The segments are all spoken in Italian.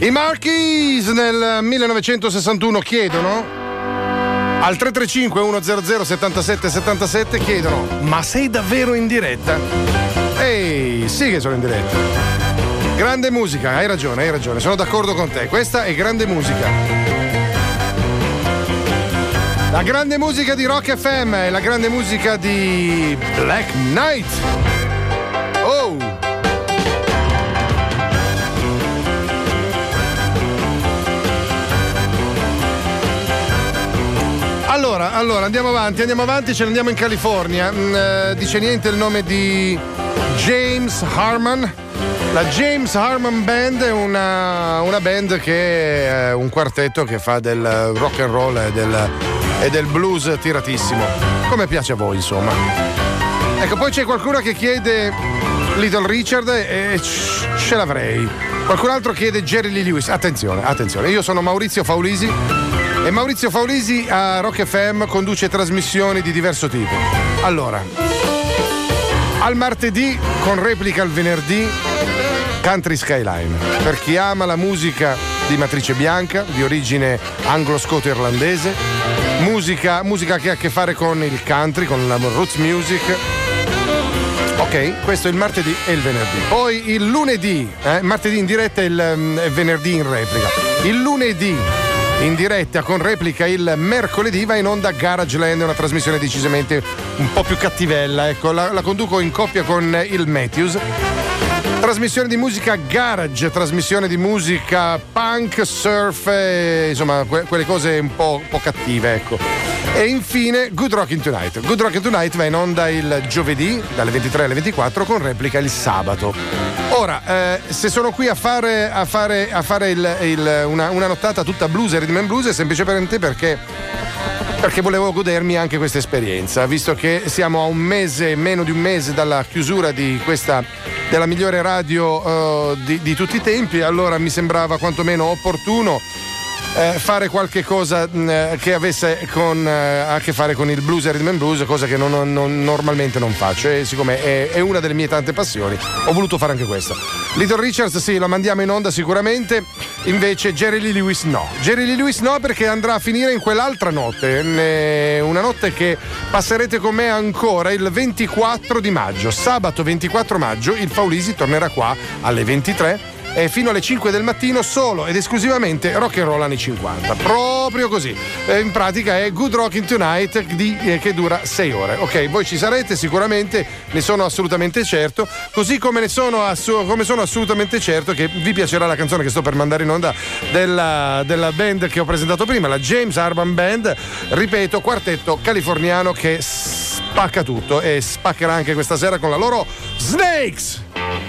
I Monkees nel 1961 chiedono al 335 100 77 77 chiedono: ma sei davvero in diretta? Ehi, sì che sono in diretta. Grande musica, hai ragione, sono d'accordo con te. Questa è grande musica. La grande musica di Rock FM e la grande musica di Black Knight. Oh! Allora, andiamo avanti, ce ne andiamo in California. Dice niente il nome di James Harman. La James Harman Band è una band che è un quartetto che fa del rock and roll e del blues tiratissimo, come piace a voi, insomma. Ecco, poi c'è qualcuno che chiede Little Richard e ce l'avrei. Qualcun altro chiede Jerry Lee Lewis. Attenzione, io sono Maurizio Faulisi e Maurizio Faulisi a Rock FM conduce trasmissioni di diverso tipo. Allora, al martedì con replica al venerdì Country Skyline, per chi ama la musica di matrice bianca, di origine anglo-scoto-irlandese, musica che ha a che fare con il country, con la roots music. Ok, questo è il martedì e il venerdì. Poi il lunedì, martedì in diretta e il venerdì in replica. Il lunedì in diretta con replica il mercoledì va in onda Garageland, è una trasmissione decisamente un po' più cattivella, ecco, la conduco in coppia con il Matthews. Trasmissione di musica garage, trasmissione di musica punk, surf, insomma quelle cose un po' cattive, ecco. E infine Good Rockin' Tonight. Good Rockin' Tonight va in onda il giovedì dalle 23 alle 24 con replica il sabato. Ora, se sono qui a fare una nottata tutta blues e rhythm and blues è semplicemente perché volevo godermi anche questa esperienza, visto che siamo a meno di un mese dalla chiusura di questa, della migliore radio di tutti i tempi. Allora mi sembrava quantomeno opportuno fare qualche cosa che avesse a che fare con il blues e rhythm and blues, cosa che normalmente non faccio, e siccome è una delle mie tante passioni ho voluto fare anche questa. Little Richards sì, lo mandiamo in onda sicuramente, invece Jerry Lee Lewis no, perché andrà a finire in quell'altra notte, una notte che passerete con me ancora il 24 di maggio, sabato 24 maggio il Faulisi tornerà qua alle 23 e fino alle 5 del mattino solo ed esclusivamente rock and roll anni 50, proprio così. In pratica è Good Rockin' Tonight che dura 6 ore. Ok, voi ci sarete sicuramente, ne sono assolutamente certo, così come sono assolutamente certo che vi piacerà la canzone che sto per mandare in onda della band che ho presentato prima, la James Harman Band, ripeto, quartetto californiano che spacca tutto e spaccherà anche questa sera con la loro Snakes.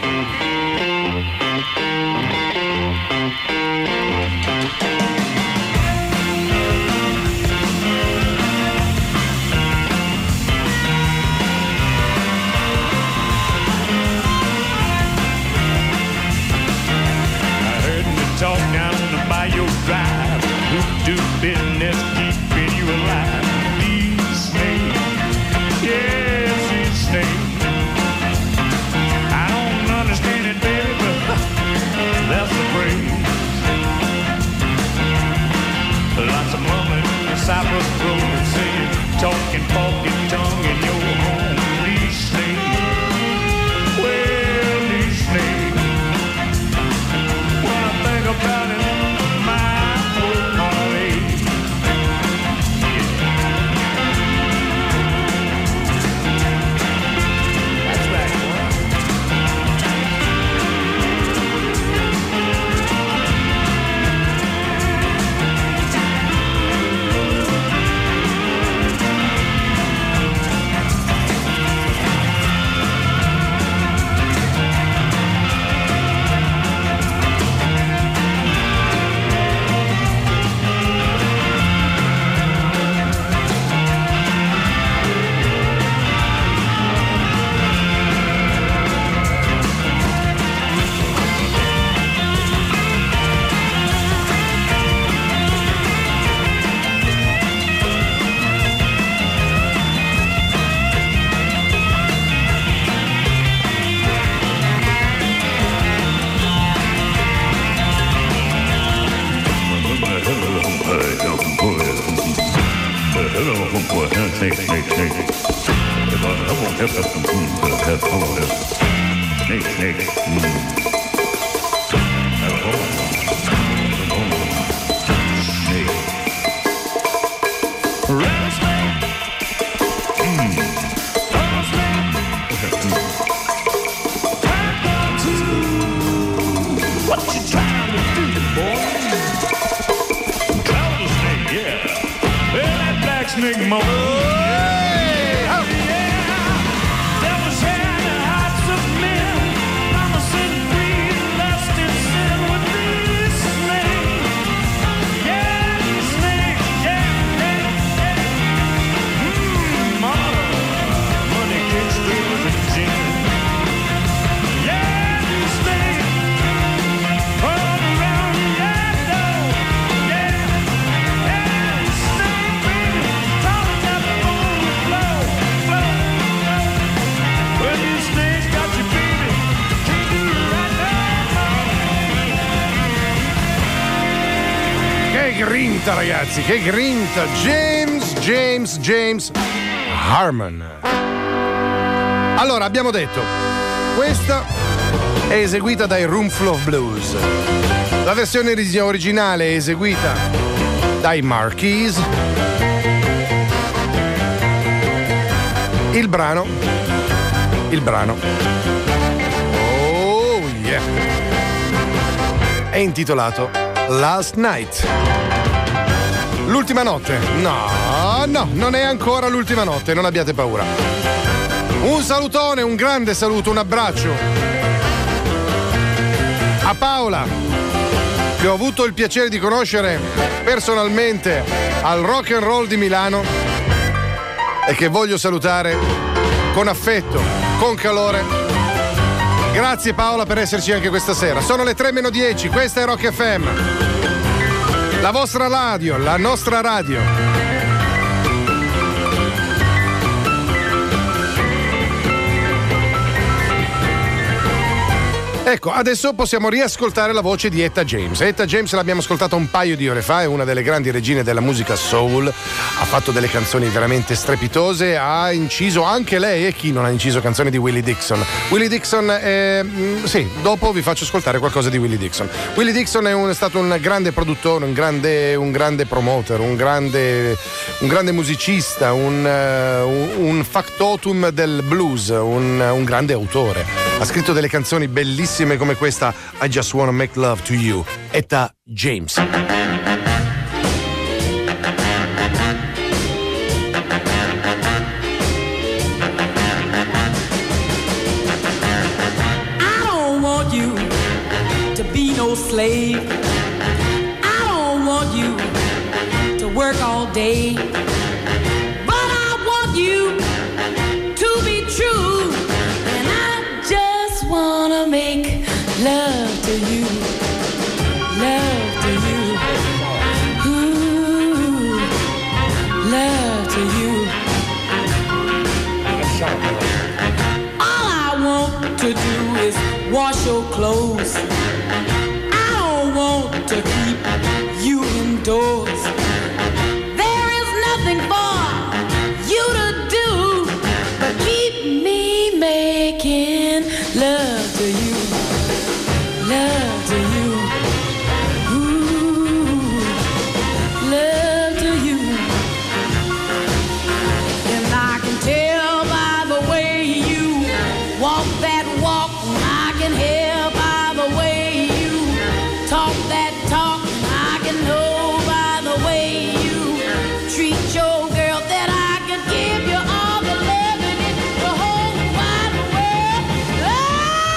Talk down the Bayou Drive, who do business keeping you alive. These snakes, yes, these snakes. I don't understand it, baby, but that's the phrase. snake, snake, snake. Snake, snake. What you trying to do, boy? Tell the snake, yeah. Well, that black snake moan. Grinta, ragazzi, che grinta! James Harman. Allora, abbiamo detto, questa è eseguita dai Roomful of Blues. La versione originale è eseguita dai Marquis. Il brano. Oh yeah. È intitolato Last Night. L'ultima notte. No, non è ancora l'ultima notte, non abbiate paura. Un salutone, un grande saluto, un abbraccio a Paola, che ho avuto il piacere di conoscere personalmente al Rock and Roll di Milano e che voglio salutare con affetto, con calore. Grazie Paola per esserci anche questa sera. Sono le 3:10, questa è Rock FM. La vostra radio, la nostra radio. Ecco, adesso possiamo riascoltare la voce di Etta James. Etta James l'abbiamo ascoltata un paio di ore fa, è una delle grandi regine della musica soul, ha fatto delle canzoni veramente strepitose, ha inciso anche lei, e chi non ha inciso canzoni di Willie Dixon. Willie Dixon, sì, dopo vi faccio ascoltare qualcosa di Willie Dixon. Willie Dixon è stato un grande produttore, un grande promoter, un grande musicista, un factotum del blues, un grande autore. Ha scritto delle canzoni bellissime come questa, I Just Wanna Make Love to You, Etta James. I don't want you to be no slave. I don't want you to work all day. But I want you to be true. And I just wanna make love to you. Love to you. Ooh, love to you. All I want to do is wash your clothes. I don't want to keep you indoors. There is nothing for you to do but keep me making love to you. Love to you. Ooh, love to you. And I can tell by the way you walk that walk. I can hear by the way you talk that talk. I can know by the way you treat your girl that I could give you all the love in the whole wide world. Oh!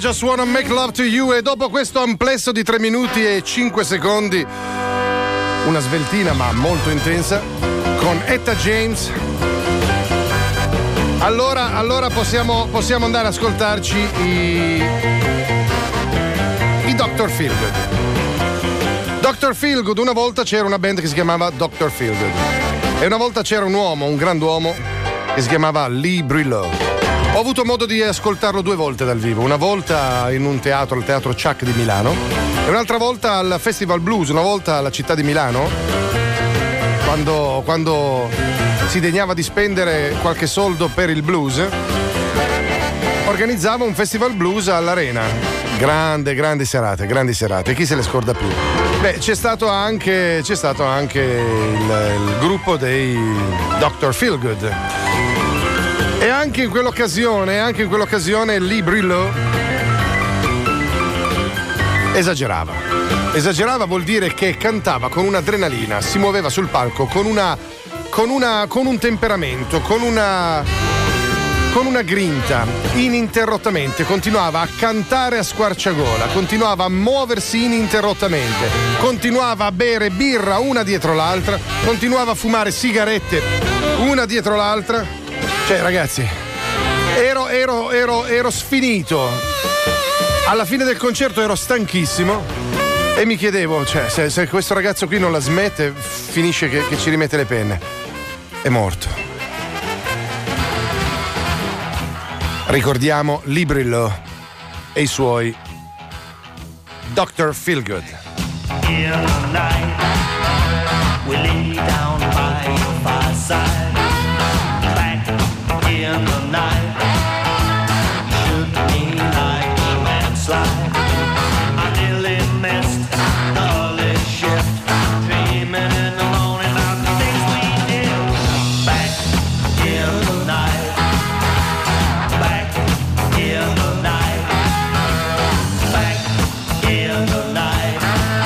Just Wanna Make Love to You, e dopo questo amplesso di 3 minuti e 5 secondi, una sveltina ma molto intensa, con Etta James, allora possiamo andare ad ascoltarci i Dr. Feelgood. Dr. Feelgood, una volta c'era una band che si chiamava Dr. Feelgood, e una volta c'era un uomo, un grand'uomo, che si chiamava Lee Brillo. Ho avuto modo di ascoltarlo 2 volte dal vivo, una volta in un teatro, il Teatro Chuck di Milano, e un'altra volta al Festival Blues, una volta alla città di Milano, quando si degnava di spendere qualche soldo per il blues, organizzava un Festival Blues all'Arena. Grandi serate, chi se le scorda più? Beh, c'è stato anche il gruppo dei Dr. Feelgood. E anche in quell'occasione Lee Brillo esagerava. Vuol dire che cantava con un'adrenalina, si muoveva sul palco con un temperamento, con una grinta, ininterrottamente, continuava a cantare a squarciagola, continuava a muoversi ininterrottamente, continuava a bere birra una dietro l'altra, continuava a fumare sigarette una dietro l'altra. Cioè, ragazzi, ero sfinito. Alla fine del concerto ero stanchissimo e mi chiedevo, cioè, se questo ragazzo qui non la smette, finisce che ci rimette le penne. È morto. Ricordiamo Lee Brillo e i suoi Dr. Feelgood. In the night, we lay down by your fireside. In the night, shook me like a landslide. I nearly missed the early shift, dreaming in the morning about the things we did. Back in the night, back in the night, back in the night,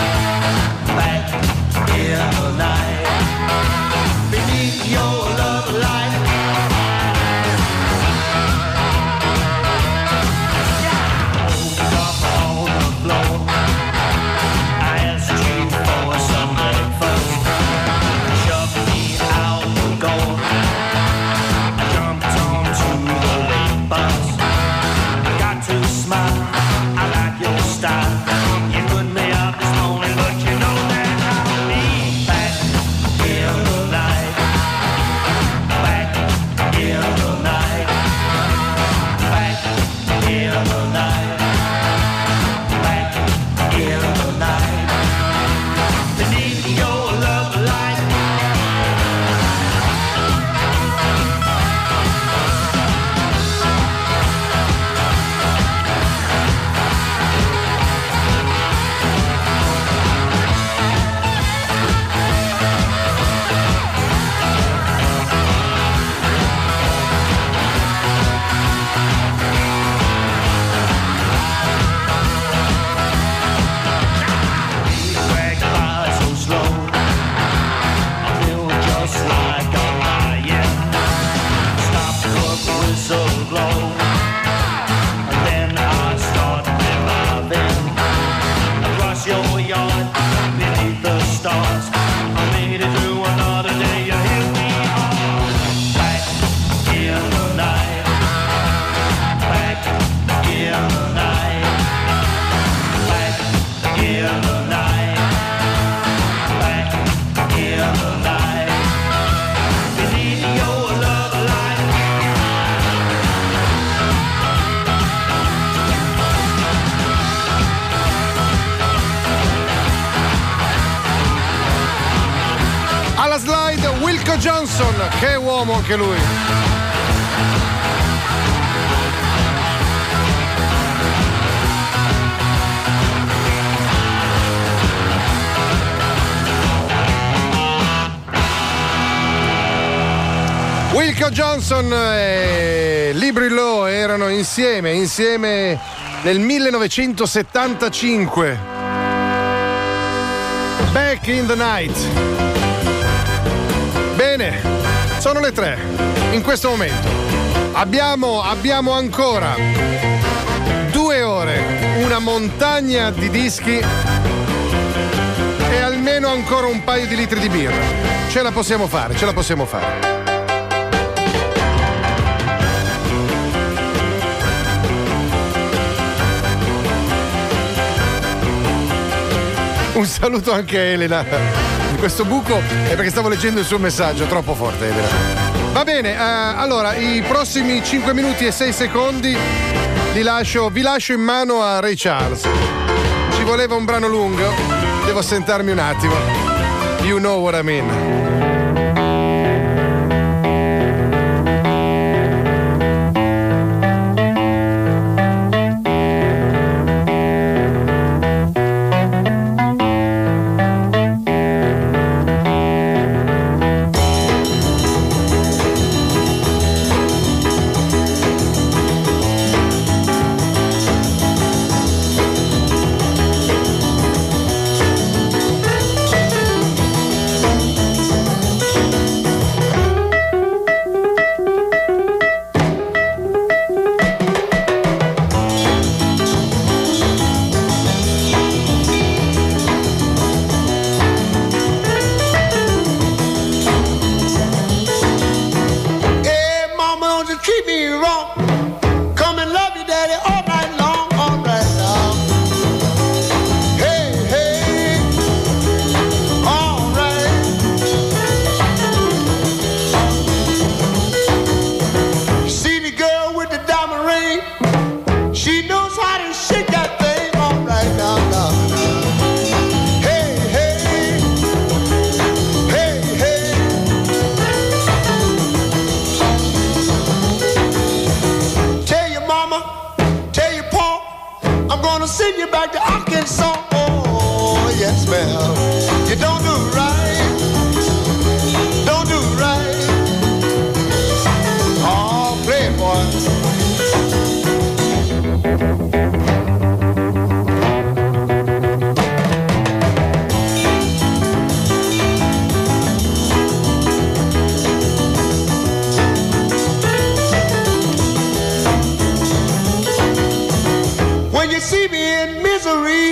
back in the night. Beneath your love light. Johnson, che uomo anche lui. Wilco Johnson e Lee Brillo erano insieme nel 1975. Back in the Night. Bene, sono le 3 in questo momento. Abbiamo ancora 2 ore una montagna di dischi e almeno ancora un paio di litri di birra. Ce la possiamo fare, ce la possiamo fare. Un saluto anche a Elena. In questo buco è perché stavo leggendo il suo messaggio, troppo forte Elena. Va bene, allora i prossimi 5 minuti e 6 secondi vi lascio in mano a Ray Charles. Ci voleva un brano lungo, devo assentarmi un attimo. You know what I mean. When you see me in misery,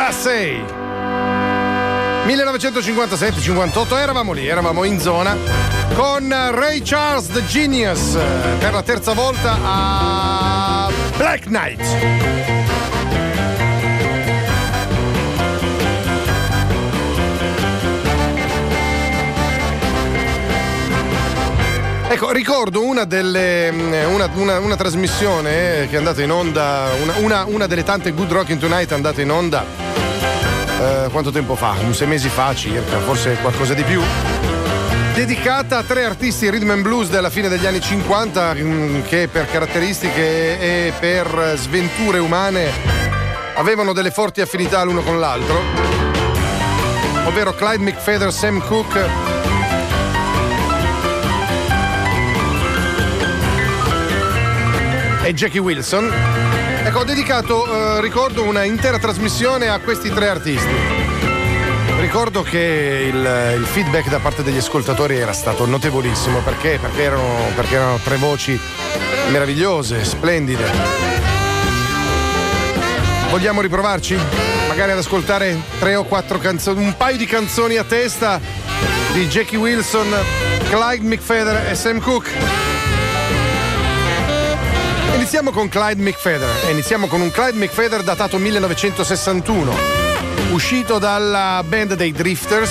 Class A. 1957-58 eravamo in zona con Ray Charles The Genius per la terza volta a Black Knight. Ecco, ricordo una trasmissione che è andata in onda, una delle tante Good Rockin' Tonight è andata in onda quanto tempo fa? 6 mesi fa circa, forse qualcosa di più, dedicata a 3 artisti rhythm and blues della fine degli anni 50 che per caratteristiche e per sventure umane avevano delle forti affinità l'uno con l'altro, ovvero Clyde McPhatter, Sam Cooke e Jackie Wilson. Ecco, ho dedicato, ricordo, una intera trasmissione a questi 3 artisti. Ricordo che il feedback da parte degli ascoltatori era stato notevolissimo, perché erano 3 voci meravigliose, splendide. Vogliamo riprovarci? Magari ad ascoltare 3 o 4 canzoni, un paio di canzoni a testa di Jackie Wilson, Clyde McPhatter e Sam Cooke. Iniziamo con Clyde McPhatter e iniziamo con un Clyde McPhatter datato 1961, uscito dalla band dei Drifters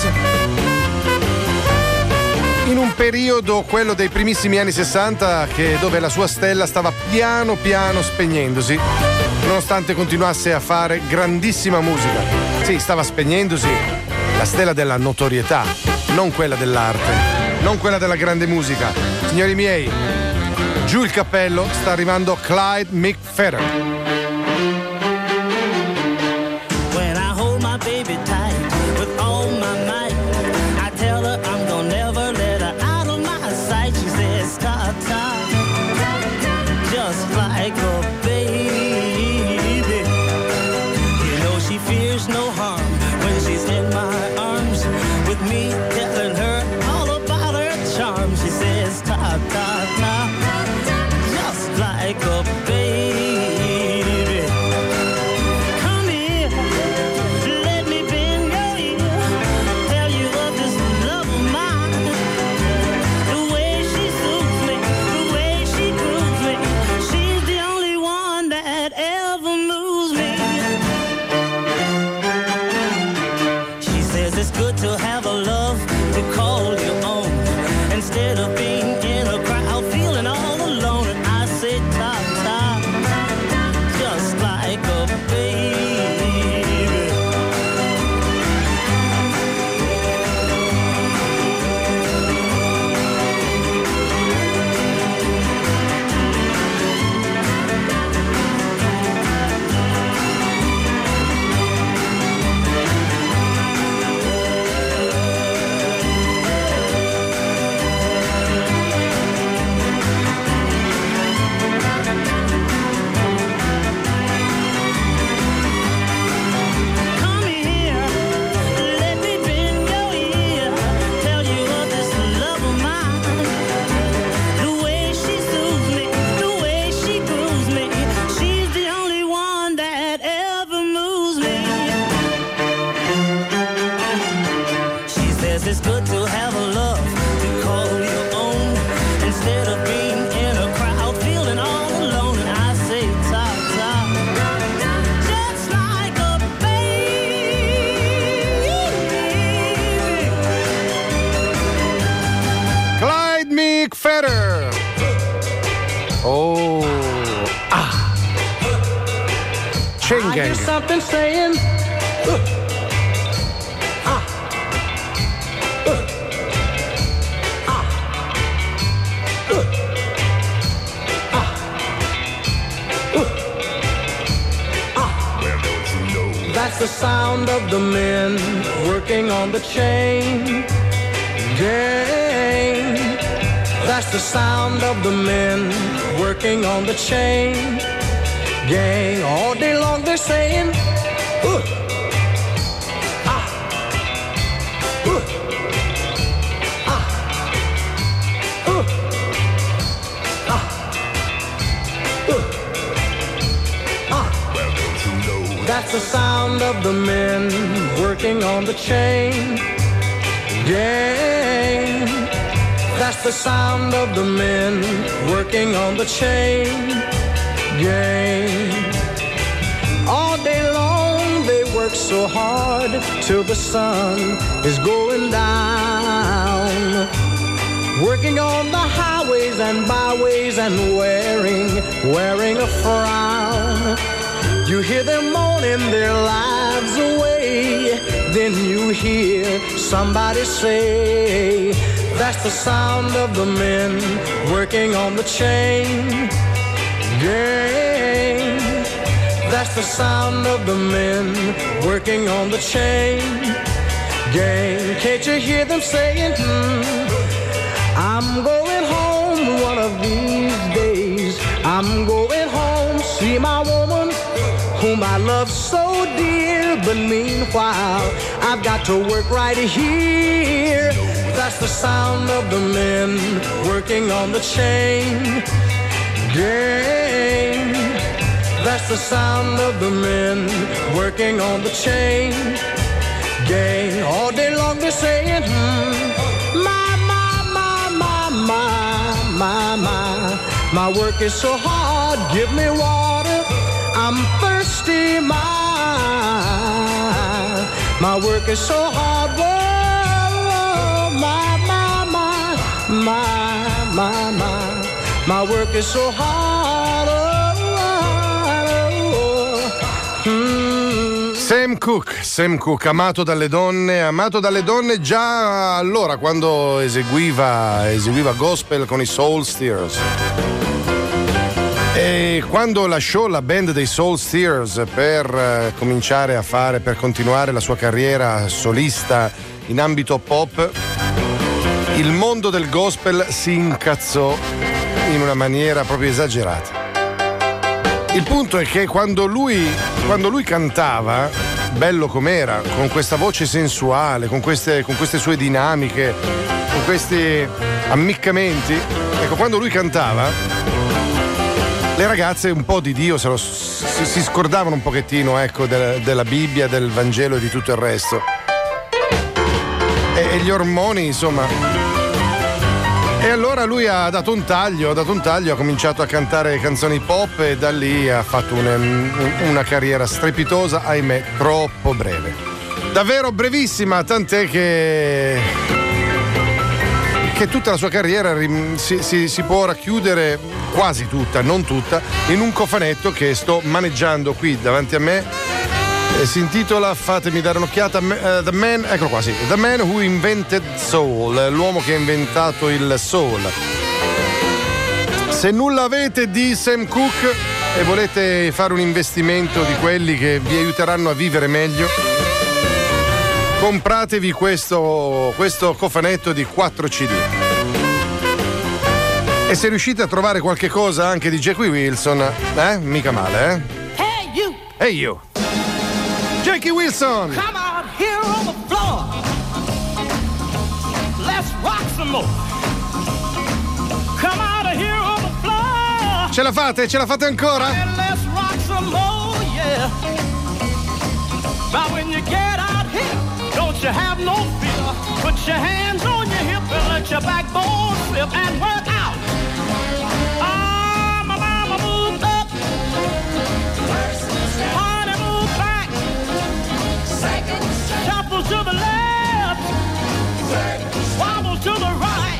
in un periodo, quello dei primissimi anni 60, dove la sua stella stava piano piano spegnendosi, nonostante continuasse a fare grandissima musica. Sì, stava spegnendosi la stella della notorietà, non quella dell'arte, non quella della grande musica. Signori miei, giù il cappello, sta arrivando Clyde McPhatter. When I hold my baby tight with all my might, I tell her I'm gonna never let her out of my sight. She says, ta-ta, just like a baby. You know she fears no harm when she's in my arms, with me telling her all about her charm. She says, ta-ta-ta, like a baby. Come here, let me bend your ear, tell you of this love of mine. The way she soothes me, the way she grooves me, she's the only one that ever moves me. She says it's good to have a love to call your own, instead of being in a crowd feeling all alone. And I say ta-ta, just like a baby. It's good to have a love to call your own, instead of being in a crowd feeling all alone. And I say ta-ta, just like a baby. Clyde McPhatter. Oh, Chain I hear Gang. something saying, That's the sound of the men working on the chain gang. That's the sound of the men working on the chain gang. All day long they're saying, That's the sound of the men working on the chain gang. That's the sound of the men working on the chain gang. All day long they work so hard till the sun is going down. Working on the highways and byways and wearing a frown. You hear them moaning their lives away. Then you hear somebody say, that's the sound of the men working on the chain gang. That's the sound of the men working on the chain gang. Can't you hear them saying, I'm going home one of these days. I'm going home, see my woman whom I love so dear. But meanwhile, I've got to work right here. That's the sound of the men working on the chain gang. That's the sound of the men working on the chain gang. All day long they're saying, my work is so hard, give me water, I'm thirsty, my work is so hard, whoa, my work is so hard, Sam Cooke, amato dalle donne già allora quando eseguiva gospel con i Soul Stirrers. E quando lasciò la band dei Soul Stirrers per continuare la sua carriera solista in ambito pop, il mondo del gospel si incazzò in una maniera proprio esagerata. Il punto è che quando lui cantava, bello com'era, con questa voce sensuale, con queste sue dinamiche, con questi ammiccamenti, ecco, quando lui cantava, le ragazze un po' di Dio si scordavano un pochettino, ecco, della Bibbia, del Vangelo e di tutto il resto. E gli ormoni, insomma. E allora lui ha dato un taglio, ha cominciato a cantare canzoni pop e da lì ha fatto una carriera strepitosa, ahimè, troppo breve. Davvero brevissima, tant'è che tutta la sua carriera si può racchiudere, quasi tutta, non tutta, in un cofanetto che sto maneggiando qui davanti a me. Si intitola, fatemi dare un'occhiata, The Man, eccolo qua, sì, The Man Who Invented Soul, l'uomo che ha inventato il soul. Se nulla avete di Sam Cooke e volete fare un investimento di quelli che vi aiuteranno a vivere meglio, compratevi questo cofanetto di 4 CD. E se riuscite a trovare qualche cosa anche di Jackie Wilson, mica male, eh? Hey you! Hey you! Jackie Wilson! Come out here on the floor. Let's rock some more. Come out here on the floor. Ce la fate ancora? And let's rock some more, yeah. Now when you get out here, don't you have no fear. Put your hands on your hip and let your backbone slip and work out. My mama moved up. Honey moved back. Shuffle to the left. Wobble to the right.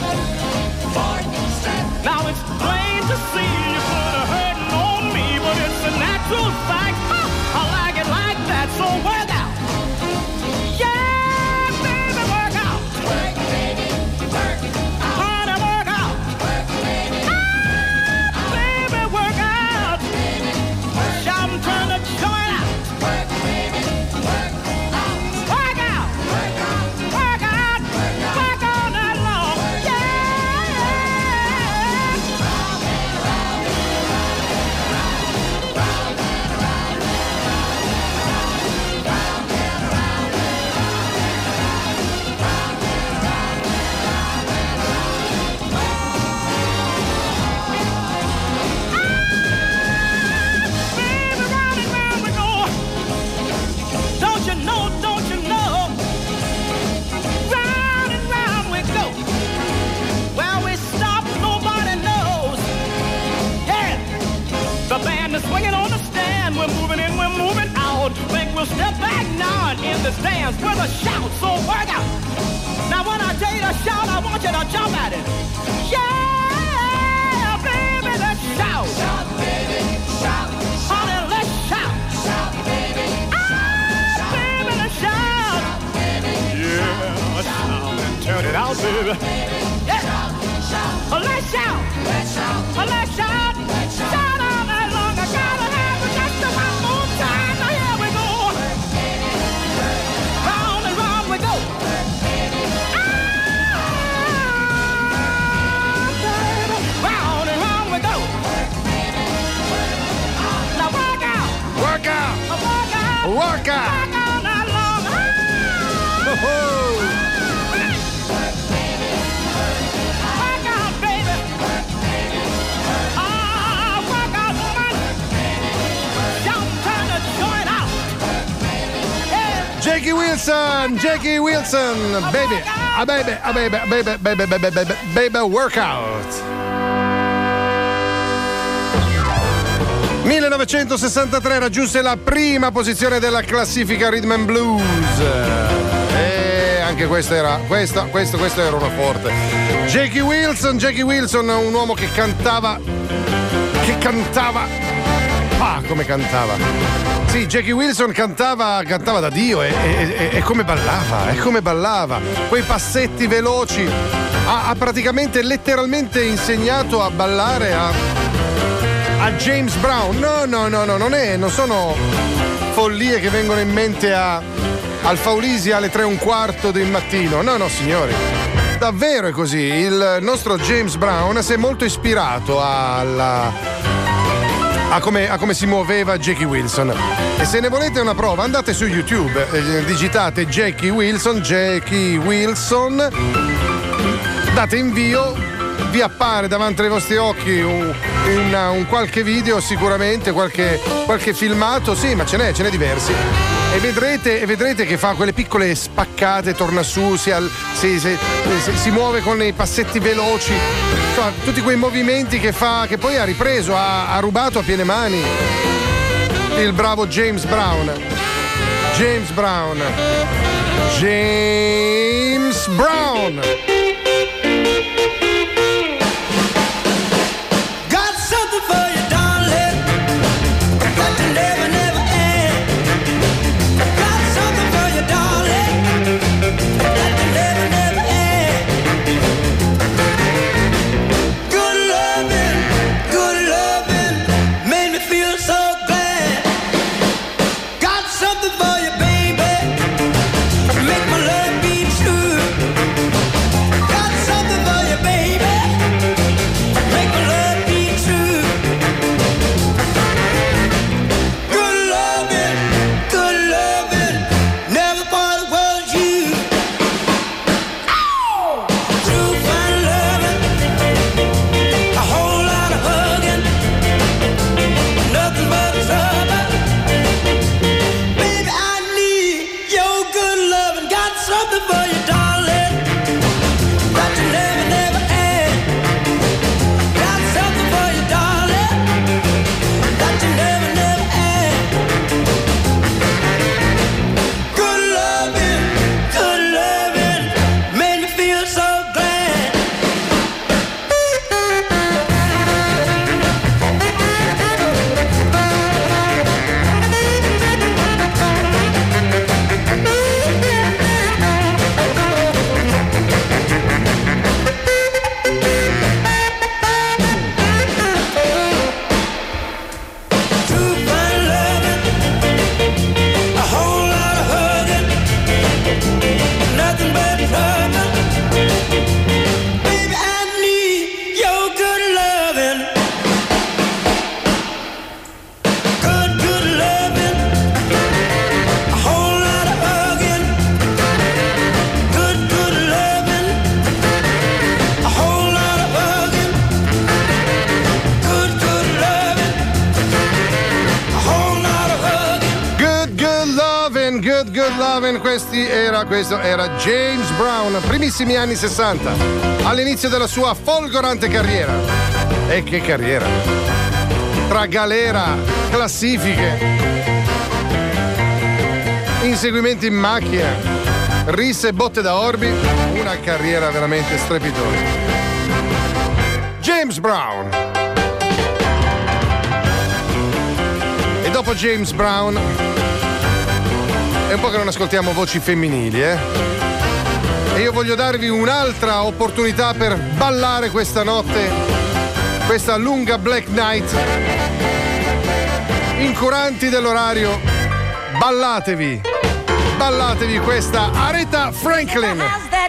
Now it's plain to see you put a hurting on me, but it's a natural fact. I like it like that, so work out. Yeah, baby, work out. Work, baby, work out. Honey, work out. to dance with a shout, so work out. Now when I tell you to shout, I want you to jump at it. Yeah, baby, let's shout. Shout, baby, shout. Honey, let's shout. Shout, baby. Ah, baby, let's shout. Shout, baby. Yeah, shout and turn it out, baby. Yeah. Shout, shout. Let's shout. Let's shout. Let's shout. Let's shout. Shout all night long. I gotta have it just one more time. Now here we go. Round and round we go. Round and round we go. Now work out. Work out. Work out. Work out. Work all night long. Oh. Work out, baby. Ah, work out, woman. Don't turn the joint out. Yeah. Jackie Wilson, baby, a baby, workout. 1963 raggiunse la prima posizione della classifica Rhythm and Blues. E anche questo era uno forte. Jackie Wilson, un uomo che cantava. Ah, come cantava. Sì, Jackie Wilson cantava da Dio e come ballava, quei passetti veloci. Ha praticamente letteralmente insegnato a ballare a James Brown. No, non sono follie che vengono in mente al Faulisi alle 3:15 del mattino. No, signori. Davvero è così. Il nostro James Brown si è molto ispirato a come si muoveva Jackie Wilson. E se ne volete una prova, andate su YouTube, digitate Jackie Wilson, date invio, vi appare davanti ai vostri occhi un qualche video, sicuramente qualche filmato, sì, ma ce n'è diversi. E vedrete che fa quelle piccole spaccate, torna su, si muove con i passetti veloci, insomma, tutti quei movimenti che fa, che poi ha ripreso, ha rubato a piene mani il bravo James Brown. Got something for you, darling. Got to never, never end. Got something for you, darling. Got to never, never end. Good loving, made me feel so glad. Got something for you, baby. Make my love be true. Got something for you, baby. Make my love be true. Good loving, never thought it was you. True fine loving, a whole lot of hugging, nothing but trouble. Baby, I need your good loving. Got something for you, darling. Got to never, never end. Got something for you, darling. Got to never, never end. Good loving, made me feel so glad. True fine loving, a whole lot of hugging, nothing but trouble. Baby, I need your good loving. Good loving, a whole lot of hugging. Good loving, a whole lot of hugging. Good loving, a whole lot of hugging. Good loving, questo era James Brown, primissimi anni 60, all'inizio della sua folgorante carriera. E che carriera! Tra galera, classifiche, in inseguimenti in macchina, risse e botte da orbi, una carriera veramente strepitosa. James Brown. E dopo James Brown è un po' che non ascoltiamo voci femminili, E io voglio darvi un'altra opportunità per ballare questa notte, questa lunga Black Night. Incuranti dell'orario, ballatevi questa Aretha Franklin.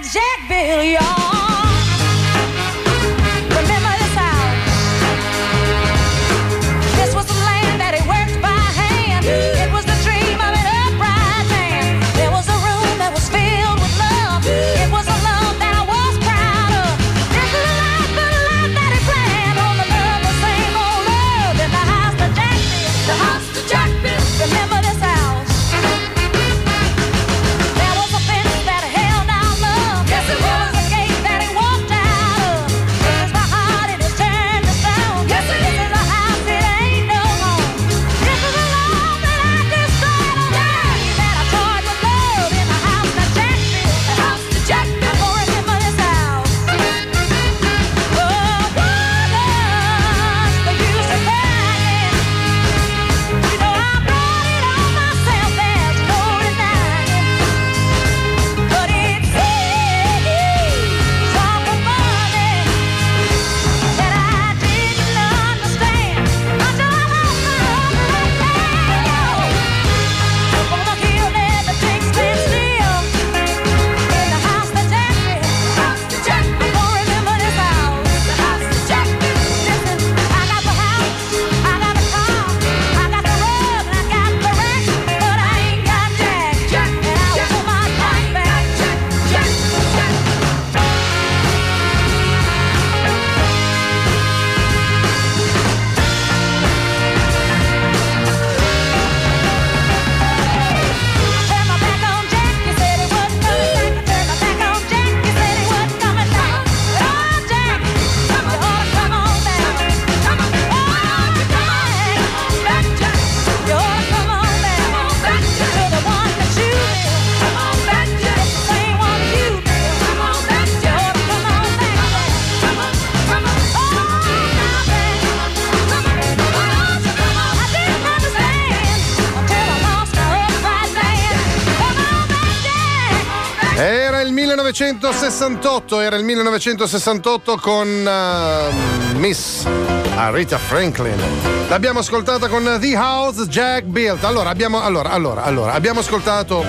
Era il 1968 con Miss Aretha Franklin. L'abbiamo ascoltata con The House Jack Built. Allora abbiamo ascoltato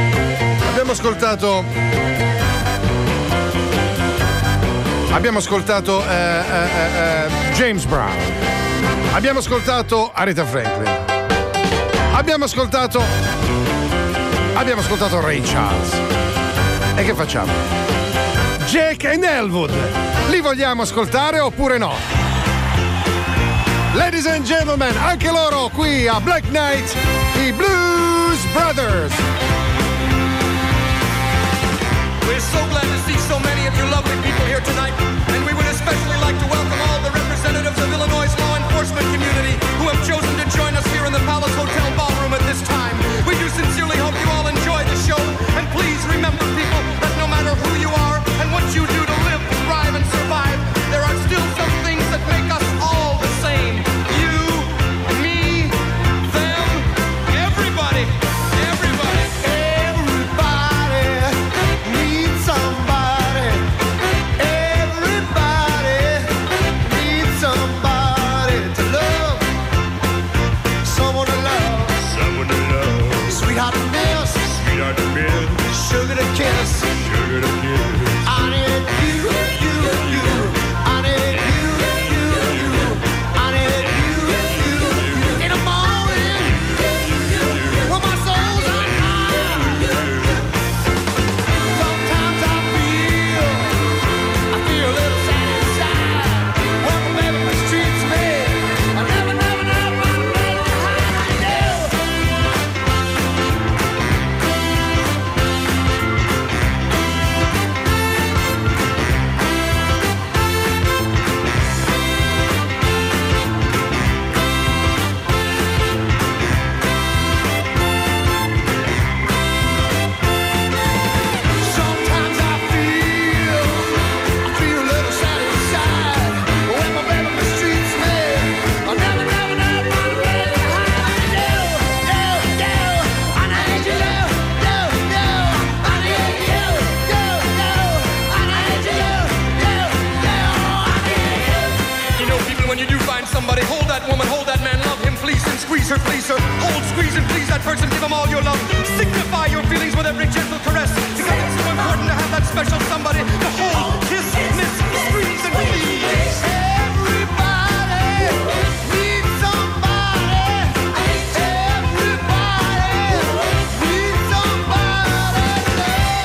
James Brown. Abbiamo ascoltato Aretha Franklin. Abbiamo ascoltato Ray Charles. E che facciamo? Jake and Elwood. Li vogliamo ascoltare oppure no? Ladies and gentlemen, anche loro qui a Black Night, i Blues Brothers. We're so glad to see so many of you lovely people here tonight, and we would especially like to welcome all the representatives of Illinois' law enforcement community who have chosen to join us here in the Palace Hotel ballroom at this time. We do sincerely hope you all enjoy the show, and please remember, people, that no matter who you are and what you do to live, thrive, and survive, there are still some things that make us all the same. You, me, them, everybody. them all your love. Signify your feelings with every gentle caress, because it's so important to have that special somebody to hold, kiss, miss, squeeze, and please. Everybody needs somebody. Everybody needs somebody.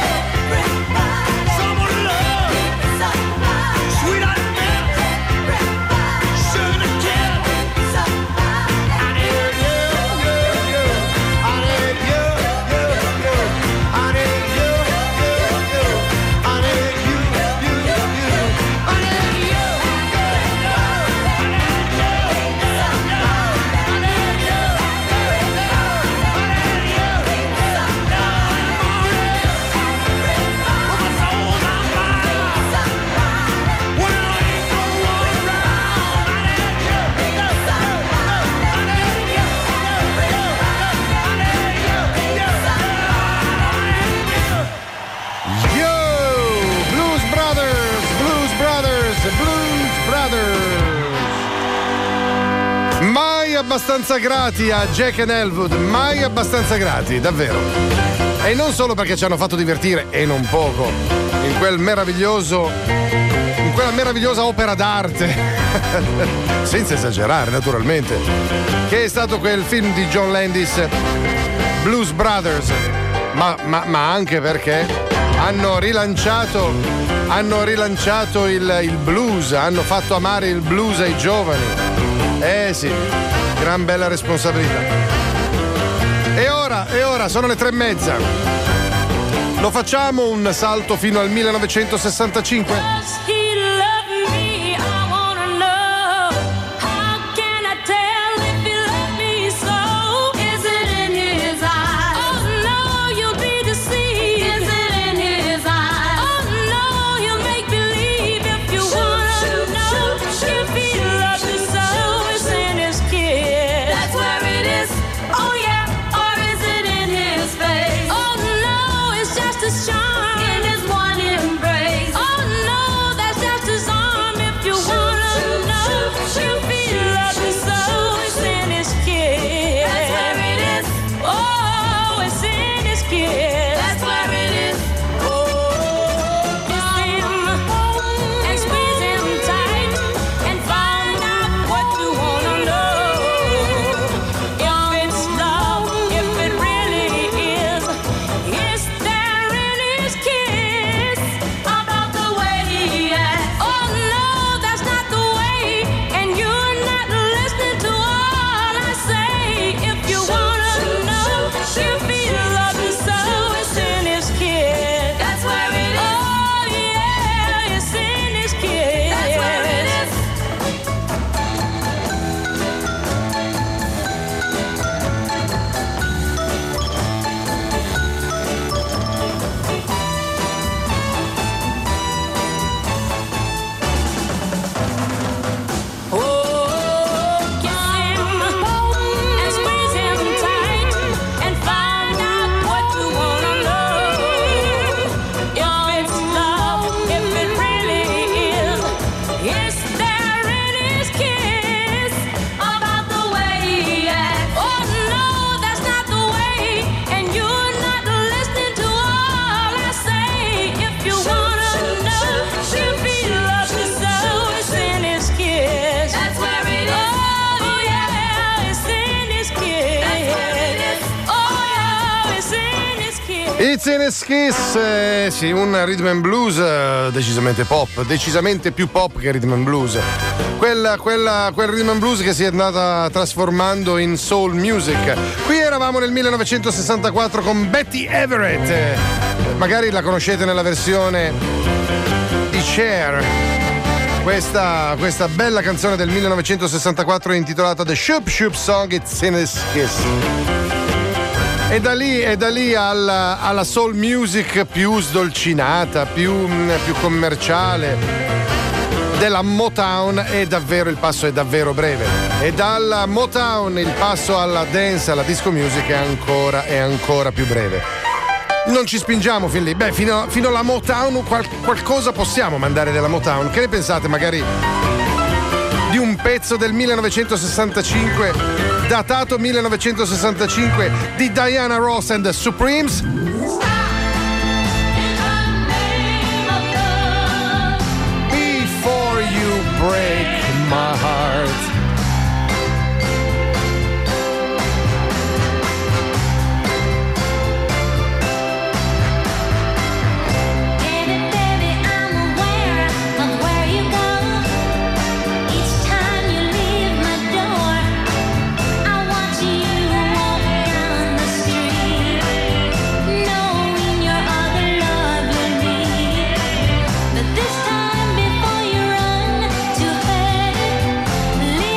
Someone love. Sweetheart, sugar kid. I need you, you. I need you, you. I need you, you. I need you, you. I need you, Yo! Blues Brothers, Blues Brothers, Blues Brothers. Mai abbastanza grati a Jack and Elwood, mai abbastanza grati, davvero. E non solo perché ci hanno fatto divertire, e non poco, in quella meravigliosa opera d'arte, senza esagerare naturalmente, che è stato quel film di John Landis, Blues Brothers, ma anche perché hanno rilanciato il blues, hanno fatto amare il blues ai giovani. Sì, gran bella responsabilità. E ora sono le 3:30. Lo facciamo un salto fino al 1965? Does he love me? I wanna know. How can I tell if he loves me so? Is it in his eyes? Oh no, you'll be deceived. Is it in his eyes? Oh no, you'll make believe if you wanna know. If he loves you so, it's in his kiss. That's where it is. Oh yeah, or is it in his face? Oh no, it's just his charm in his one embrace. Oh no, that's just his arm. If you wanna know, if he loves you so, it's in his kiss. That's where it is. Oh, it's in his kiss. That's where it is. Oh, kiss him and squeeze him tight and find out what you wanna know. If it's love, if it really is there in his kiss about the way he acts? Oh no, that's not the way, and you're not listening to all I say. If you wanna know, if he loves you so, it's in his kiss. That's where it is. Oh yeah, it's in his kiss. That's where it is. Oh, kiss him and squeeze him tight and find out what you wanna know. If it's love, if it really is there in his kiss about the way he acts? Oh no, that's not the way, and you're not listening to all I say. If you wanna know, if he loves you so, it's in his kiss. That's where it is. Oh yeah, it's in his kiss. That's where it is. Oh yeah, it's in his kiss. It's in his kiss, sì, un rhythm and blues decisamente pop, decisamente più pop che rhythm and blues. Quel rhythm and blues che si è andata trasformando in soul music. Qui eravamo nel 1964 con Betty Everett, magari la conoscete nella versione di Cher. Questa bella canzone del 1964 intitolata The Shoop Shoop Song, It's in His Kiss. E da lì alla soul music più sdolcinata, più commerciale della Motown, il passo è davvero breve. E dalla Motown il passo alla dance, alla disco music è ancora più breve. Non ci spingiamo fin lì. Beh, fino alla Motown qualcosa possiamo mandare della Motown. Che ne pensate magari di un pezzo del 1965 datato 1965 di Diana Ross and the Supremes. Before you break my heart. This time before you run to hell,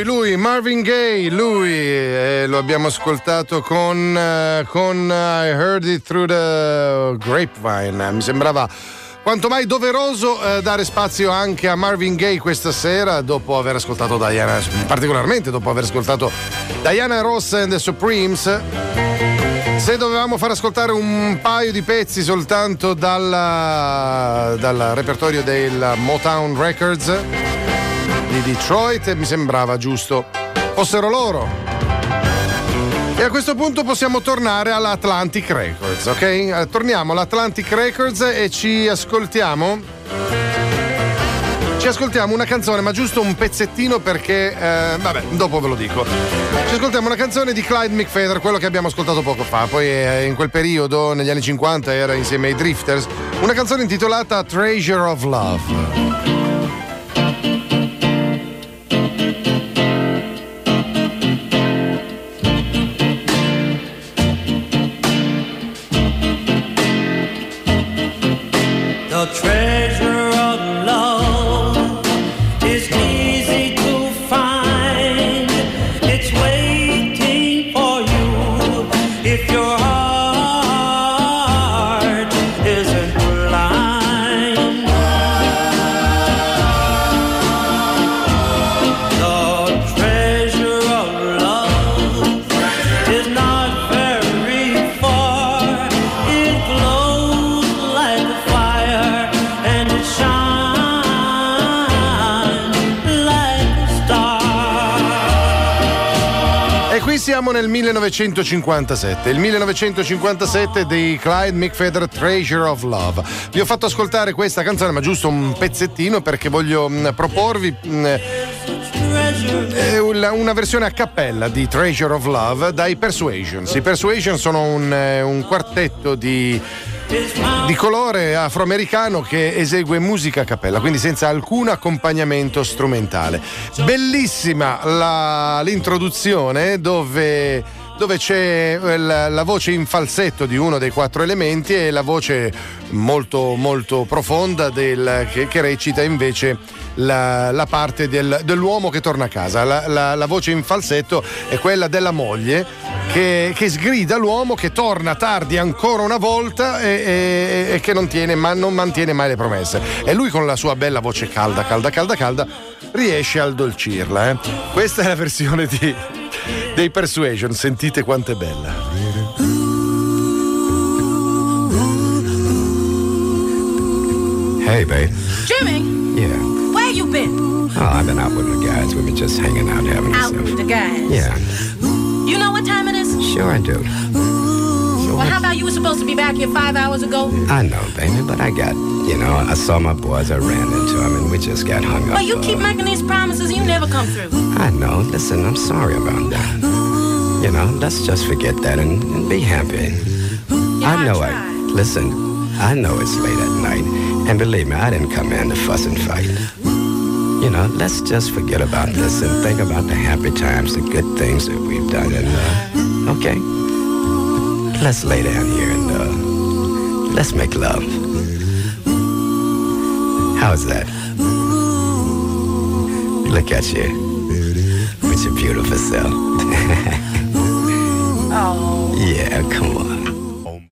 lui, Marvin Gaye, lo abbiamo ascoltato con I Heard It Through the Grapevine. Mi sembrava quanto mai doveroso dare spazio anche a Marvin Gaye questa sera, dopo aver ascoltato Diana, particolarmente dopo aver ascoltato Diana Ross and the Supremes. Se dovevamo far ascoltare un paio di pezzi soltanto dal repertorio del Motown Records di Detroit, mi sembrava giusto fossero loro. E a questo punto possiamo tornare all'Atlantic Records, ok? Torniamo all'Atlantic Records e ci ascoltiamo una canzone, ma giusto un pezzettino perché dopo ve lo dico. Ci ascoltiamo una canzone di Clyde McPhatter, quello che abbiamo ascoltato poco fa. Poi in quel periodo, negli anni 50, era insieme ai Drifters, una canzone intitolata Treasure of Love. The treasure of love is easy to find. It's waiting for you if your heart isn't blind. The treasure of love is not very far. It glows like a fire and it shines like a star. E qui siamo nel 1957, il 1957 di Clyde McPhatter, Treasure of Love. Vi ho fatto ascoltare questa canzone, ma giusto un pezzettino perché voglio proporvi una versione a cappella di Treasure of Love dai Persuasions. I Persuasions sono un quartetto di colore afroamericano che esegue musica a cappella, quindi senza alcun accompagnamento strumentale. Bellissima l'introduzione dove c'è la voce in falsetto di uno dei quattro elementi e la voce molto molto profonda che recita invece la parte dell'uomo che torna a casa. La voce in falsetto è quella della moglie che sgrida l'uomo che torna tardi ancora una volta e che non mantiene mai le promesse, e lui con la sua bella voce calda riesce a addolcirla. Questa è la versione dei Persuasion, sentite quanto è bella. Hey, babe. Jimmy? Yeah. Where you been? Oh, I've been out with my guys. We've been just hanging out, having Out ourselves. with the guys? Yeah. You know what time it is? Sure I do. Well, how about you were supposed to be back here 5 hours ago? I know, baby, but I saw my boys, I ran into them, and we just got hung up. Well, you keep making these promises and you never come through. I know. Listen, I'm sorry about that. Let's just forget that and be happy. Yeah, I know I know it's late at night, and believe me, I didn't come in to fuss and fight. Let's just forget about this and think about the happy times, the good things that we've done, and, okay? Let's lay down here and, let's make love. How's that? Look at you with your beautiful self. Oh. Yeah, come on.